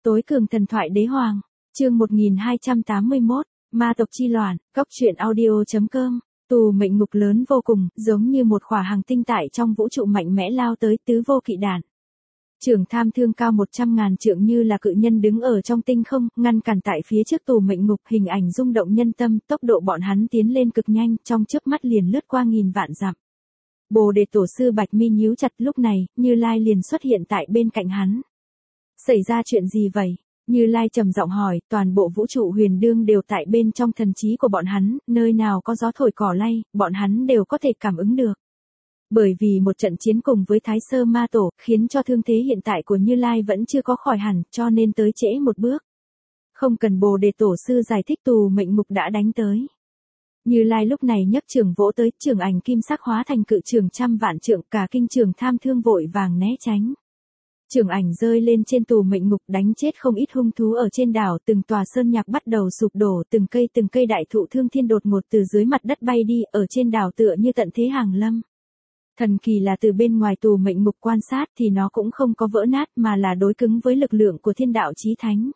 Tối cường thần thoại đế hoàng, chương 1281, ma tộc chi loạn, góc truyện audio.com. Tù mệnh ngục lớn vô cùng, giống như một khỏa hành tinh tại trong vũ trụ mạnh mẽ lao tới tứ vô kỵ đản. Trưởng tham thương cao 100.000 trượng như là cự nhân đứng ở trong tinh không, ngăn cản tại phía trước tù mệnh ngục, hình ảnh rung động nhân tâm, tốc độ bọn hắn tiến lên cực nhanh, trong chớp mắt liền lướt qua nghìn vạn dặm. Bồ Đề tổ sư Bạch Mi nhíu chặt, lúc này, Như Lai liền xuất hiện tại bên cạnh hắn. Xảy ra chuyện gì vậy? Như Lai trầm giọng hỏi, toàn bộ vũ trụ huyền đương đều tại bên trong thần trí của bọn hắn, nơi nào có gió thổi cỏ lay, bọn hắn đều có thể cảm ứng được. Bởi vì một trận chiến cùng với Thái Sơ Ma Tổ, khiến cho thương thế hiện tại của Như Lai vẫn chưa có khỏi hẳn, cho nên tới trễ một bước. Không cần Bồ Đề tổ sư giải thích, tù mệnh ngục đã đánh tới. Như Lai lúc này nhấc trường vỗ tới, trường ảnh kim sắc hóa thành cự trường trăm vạn trượng, cả kinh trường tham thương vội vàng né tránh. Trường ảnh rơi lên trên tù mệnh ngục, đánh chết không ít hung thú ở trên đảo, từng tòa sơn nhạc bắt đầu sụp đổ, từng cây đại thụ thương thiên đột ngột từ dưới mặt đất bay đi, ở trên đảo tựa như tận thế hàng lâm. Thần kỳ là từ bên ngoài tù mệnh ngục quan sát thì nó cũng không có vỡ nát mà là đối cứng với lực lượng của thiên đạo chí thánh.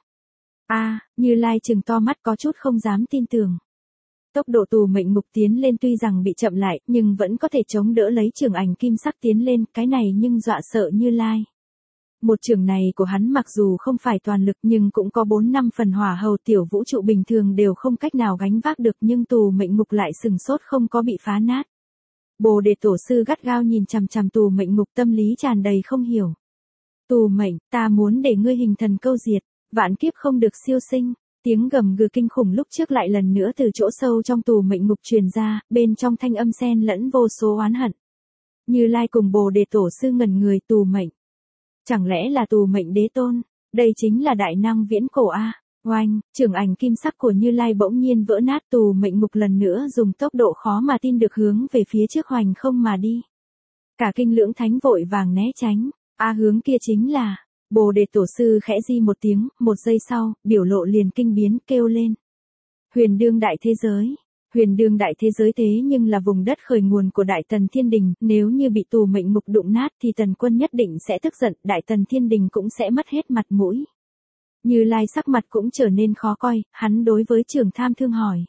Như Lai trừng to mắt có chút không dám tin tưởng. Tốc độ tù mệnh ngục tiến lên tuy rằng bị chậm lại, nhưng vẫn có thể chống đỡ lấy trường ảnh kim sắc tiến lên, cái này nhưng dọa sợ Như Lai. Một trường này của hắn mặc dù không phải toàn lực nhưng cũng có 4-5 phần hỏa hầu, tiểu vũ trụ bình thường đều không cách nào gánh vác được, nhưng tù mệnh ngục lại sừng sốt không có bị phá nát. Bồ Đề tổ sư gắt gao nhìn chằm chằm tù mệnh ngục, tâm lý tràn đầy không hiểu. Tù mệnh, ta muốn để ngươi hình thần câu diệt, vạn kiếp không được siêu sinh. Tiếng gầm gừ kinh khủng lúc trước lại lần nữa từ chỗ sâu trong tù mệnh ngục truyền ra, bên trong thanh âm xen lẫn vô số oán hận. Như Lai cùng Bồ Đề tổ sư ngẩn người, tù mệnh. Chẳng lẽ là tù mệnh đế tôn? Đây chính là đại năng viễn cổ a. Oanh, trường ảnh kim sắc của Như Lai bỗng nhiên vỡ nát, tù mệnh ngục lần nữa dùng tốc độ khó mà tin được hướng về phía trước hoành không mà đi. Cả kinh lưỡng thánh vội vàng né tránh. Hướng kia chính là... Bồ Đề tổ sư khẽ di một tiếng, một giây sau, biểu lộ liền kinh biến, kêu lên. Huyền đương đại thế giới. Huyền đương đại thế giới thế nhưng là vùng đất khởi nguồn của Đại Tần Thiên Đình, nếu như bị tù mệnh ngục đụng nát thì Tần Quân nhất định sẽ tức giận, Đại Tần Thiên Đình cũng sẽ mất hết mặt mũi. Như Lai sắc mặt cũng trở nên khó coi, hắn đối với Trường Tham Thương hỏi.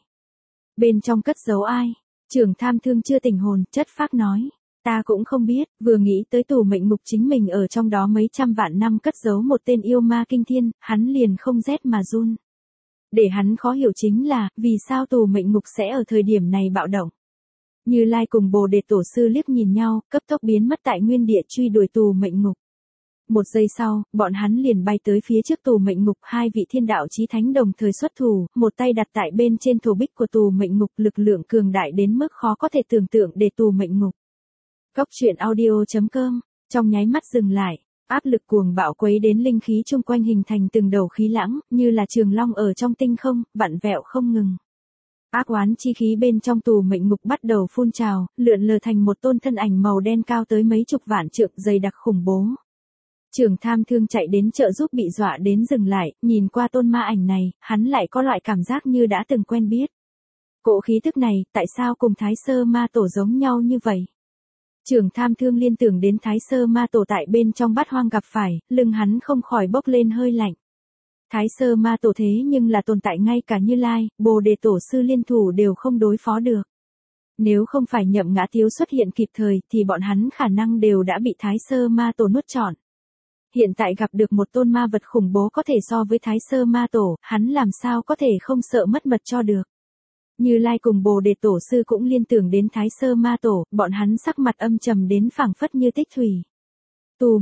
Bên trong cất giấu ai? Trường Tham Thương chưa tỉnh hồn, chất phác nói. Ta cũng không biết, vừa nghĩ tới tù mệnh ngục chính mình ở trong đó mấy trăm vạn năm cất giấu một tên yêu ma kinh thiên, hắn liền không rét mà run. Để hắn khó hiểu chính là, vì sao tù mệnh ngục sẽ ở thời điểm này bạo động. Như Lai cùng Bồ Đề tổ sư liếc nhìn nhau, cấp tốc biến mất tại nguyên địa truy đuổi tù mệnh ngục. Một giây sau, bọn hắn liền bay tới phía trước tù mệnh ngục, hai vị thiên đạo chí thánh đồng thời xuất thủ, một tay đặt tại bên trên thổ bích của tù mệnh ngục, lực lượng cường đại đến mức khó có thể tưởng tượng để tù mệnh ngục. Góc truyện audio.com, trong nháy mắt dừng lại, áp lực cuồng bạo quấy đến linh khí chung quanh hình thành từng đầu khí lãng, như là trường long ở trong tinh không, vặn vẹo không ngừng. Ác oán chi khí bên trong tù mệnh ngục bắt đầu phun trào, lượn lờ thành một tôn thân ảnh màu đen cao tới mấy chục vạn trượng, dày đặc khủng bố. Trường Tham Thương chạy đến trợ giúp bị dọa đến dừng lại, nhìn qua tôn ma ảnh này, hắn lại có loại cảm giác như đã từng quen biết. Cỗ khí tức này, tại sao cùng Thái Sơ Ma Tổ giống nhau như vậy? Trường Tham Thương liên tưởng đến Thái Sơ Ma Tổ tại bên trong Bát Hoang gặp phải, lưng hắn không khỏi bốc lên hơi lạnh. Thái Sơ Ma Tổ thế nhưng là tồn tại ngay cả Như Lai, Bồ Đề tổ sư liên thủ đều không đối phó được. Nếu không phải Nhậm Ngã Tiếu xuất hiện kịp thời thì bọn hắn khả năng đều đã bị Thái Sơ Ma Tổ nuốt trọn. Hiện tại gặp được một tôn ma vật khủng bố có thể so với Thái Sơ Ma Tổ, hắn làm sao có thể không sợ mất mật cho được. Như Lai cùng Bồ Đề tổ sư cũng liên tưởng đến Thái Sơ Ma Tổ, bọn hắn sắc mặt âm trầm đến phảng phất như tích thủy. Tù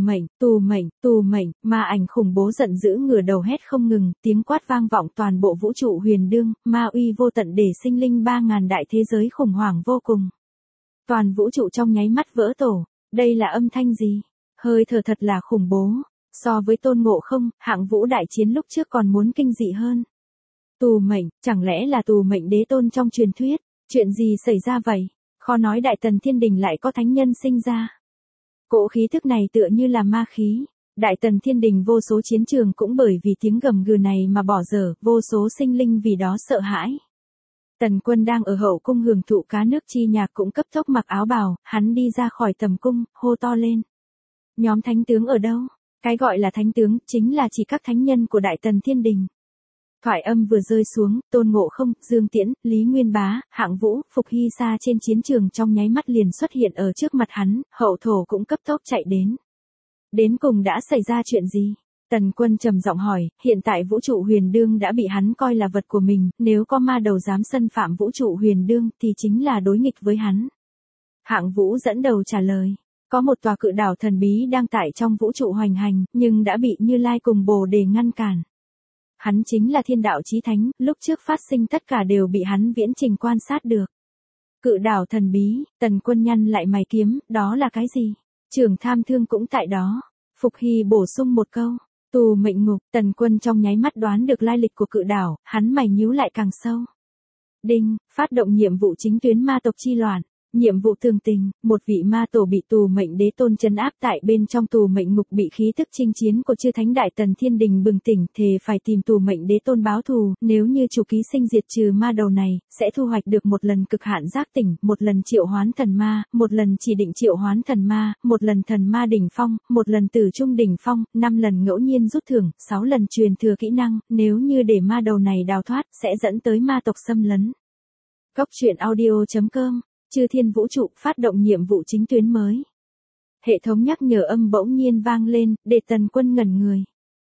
mệnh, ma ảnh khủng bố giận dữ ngửa đầu hét không ngừng, tiếng quát vang vọng toàn bộ vũ trụ huyền đương, ma uy vô tận để sinh linh 3.000 đại thế giới khủng hoảng vô cùng. Toàn vũ trụ trong nháy mắt vỡ tổ, đây là âm thanh gì? Hơi thở thật là khủng bố, so với Tôn Ngộ Không, hạng vũ đại chiến lúc trước còn muốn kinh dị hơn. Tù mệnh, chẳng lẽ là tù mệnh đế tôn trong truyền thuyết? Chuyện gì xảy ra vậy? Khó nói Đại Tần Thiên Đình lại có thánh nhân sinh ra. Cỗ khí thức này tựa như là ma khí. Đại Tần Thiên Đình vô số chiến trường cũng bởi vì tiếng gầm gừ này mà bỏ dở, vô số sinh linh vì đó sợ hãi. Tần Quân đang ở hậu cung hưởng thụ cá nước chi nhạc cũng cấp tốc mặc áo bào, hắn đi ra khỏi tầm cung, hô to lên. Nhóm thánh tướng ở đâu? Cái gọi là thánh tướng, chính là chỉ các thánh nhân của Đại Tần Thiên Đình. Thoại âm vừa rơi xuống, Tôn Ngộ Không, Dương Tiễn, Lý Nguyên Bá, Hạng Vũ, Phục Hy Sa trên chiến trường trong nháy mắt liền xuất hiện ở trước mặt hắn, hậu thổ cũng cấp tốc chạy đến. Đến cùng đã xảy ra chuyện gì? Tần Quân trầm giọng hỏi, hiện tại vũ trụ huyền đương đã bị hắn coi là vật của mình, nếu có ma đầu dám xâm phạm vũ trụ huyền đương thì chính là đối nghịch với hắn. Hạng Vũ dẫn đầu trả lời, có một tòa cự đảo thần bí đang tại trong vũ trụ hoành hành, nhưng đã bị Như Lai cùng Bồ Đề ngăn cản. Hắn chính là thiên đạo chí thánh, lúc trước phát sinh tất cả đều bị hắn viễn trình quan sát được. Cự đảo thần bí, Tần Quân nhăn lại mày kiếm, đó là cái gì? Trưởng Tham Thương cũng tại đó. Phục Hy bổ sung một câu, tù mệnh ngục. Tần Quân trong nháy mắt đoán được lai lịch của cự đảo, hắn mày nhíu lại càng sâu. Đinh, phát động nhiệm vụ chính tuyến ma tộc chi loạn. Nhiệm vụ thường tình, một vị ma tổ bị tù mệnh đế tôn trấn áp tại bên trong tù mệnh ngục, bị khí tức chinh chiến của chư thánh Đại Tần Thiên Đình bừng tỉnh, thề phải tìm tù mệnh đế tôn báo thù, nếu như chủ ký sinh diệt trừ ma đầu này, sẽ thu hoạch được một lần cực hạn giác tỉnh, một lần triệu hoán thần ma, một lần chỉ định triệu hoán thần ma, một lần thần ma đỉnh phong, một lần tử trung đỉnh phong, 5 lần ngẫu nhiên rút thưởng, 6 lần truyền thừa kỹ năng, nếu như để ma đầu này đào thoát, sẽ dẫn tới ma tộc xâm lấn. Cốc truyện audio.com Chư Thiên Vũ Trụ phát động nhiệm vụ chính tuyến mới. Hệ thống nhắc nhở âm bỗng nhiên vang lên, để Tần Quân ngẩn người.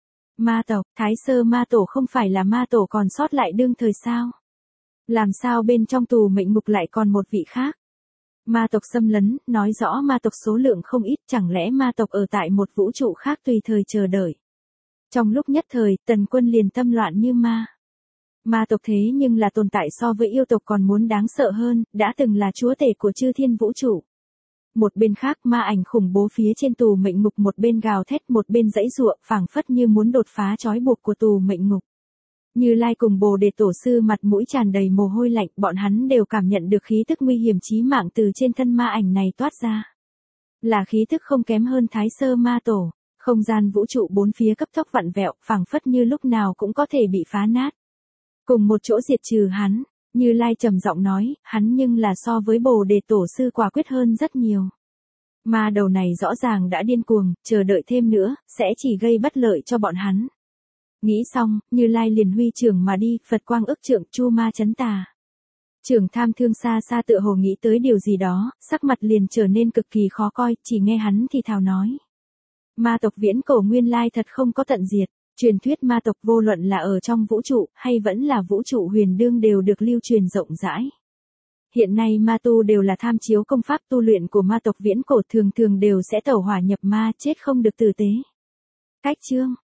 Ma tộc, Thái Sơ Ma Tổ không phải là ma tổ còn sót lại đương thời sao? Làm sao bên trong tù mệnh ngục lại còn một vị khác? Ma tộc xâm lấn, nói rõ ma tộc số lượng không ít, chẳng lẽ ma tộc ở tại một vũ trụ khác tùy thời chờ đợi? Trong lúc nhất thời, Tần Quân liền tâm loạn như ma. Ma tộc thế nhưng là tồn tại so với yêu tộc còn muốn đáng sợ hơn, đã từng là chúa tể của chư thiên vũ trụ. Một bên khác ma ảnh khủng bố phía trên tù mệnh ngục, một bên gào thét, một bên giãy giụa, phảng phất như muốn đột phá trói buộc của tù mệnh ngục. Như Lai cùng Bồ Đề tổ sư mặt mũi tràn đầy mồ hôi lạnh, bọn hắn đều cảm nhận được khí tức nguy hiểm chí mạng từ trên thân ma ảnh này toát ra. Là khí tức không kém hơn Thái Sơ Ma Tổ, không gian vũ trụ bốn phía cấp tốc vặn vẹo, phảng phất như lúc nào cũng có thể bị phá nát. Cùng một chỗ diệt trừ hắn, Như Lai trầm giọng nói, hắn nhưng là so với Bồ Đề tổ sư quả quyết hơn rất nhiều. Ma đầu này rõ ràng đã điên cuồng, chờ đợi thêm nữa, sẽ chỉ gây bất lợi cho bọn hắn. Nghĩ xong, Như Lai liền huy trưởng mà đi, Phật quang ức trượng, chu ma chấn tà. Trưởng Tham Thương xa xa tựa hồ nghĩ tới điều gì đó, sắc mặt liền trở nên cực kỳ khó coi, chỉ nghe hắn thì thào nói. Ma tộc viễn cổ nguyên lai thật không có tận diệt. Truyền thuyết ma tộc vô luận là ở trong vũ trụ, hay vẫn là vũ trụ huyền đương đều được lưu truyền rộng rãi. Hiện nay ma tu đều là tham chiếu công pháp tu luyện của ma tộc viễn cổ, thường thường đều sẽ tẩu hỏa nhập ma, chết không được tử tế. Cách chương